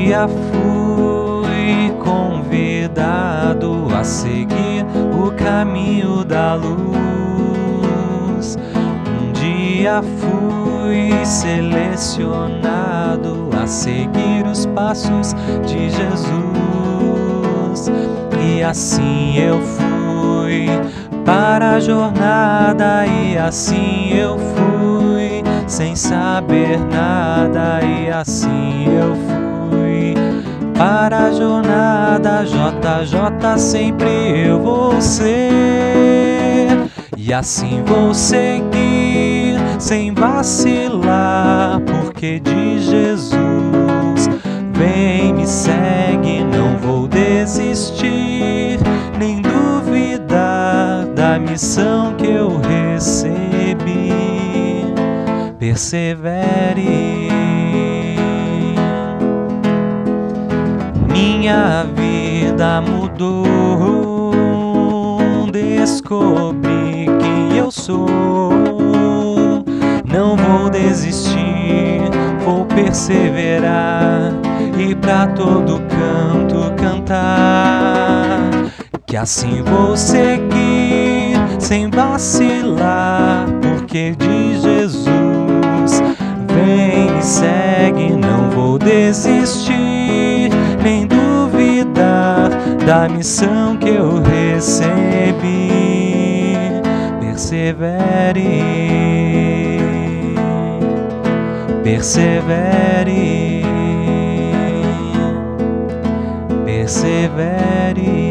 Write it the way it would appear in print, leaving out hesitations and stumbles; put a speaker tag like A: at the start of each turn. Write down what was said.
A: dia fui convidado a seguir o caminho da luz. Um dia fui selecionado a seguir os passos de Jesus. E assim eu fui para a jornada, e assim eu fui sem saber nada, e assim eu fui para a jornada. JJ, sempre eu vou ser, e assim vou seguir sem vacilar, porque de Jesus vem, me segue, não vou desistir, nem duvidar da missão que eu recebi. Persevere. Minha vida mudou, descobri quem eu sou. Não vou desistir, vou perseverar e pra todo canto cantar. Que assim vou seguir sem vacilar, porque de Jesus vem e segue, não vou desistir, nem duvidar da missão que eu recebi. Persevere, persevere, persevere.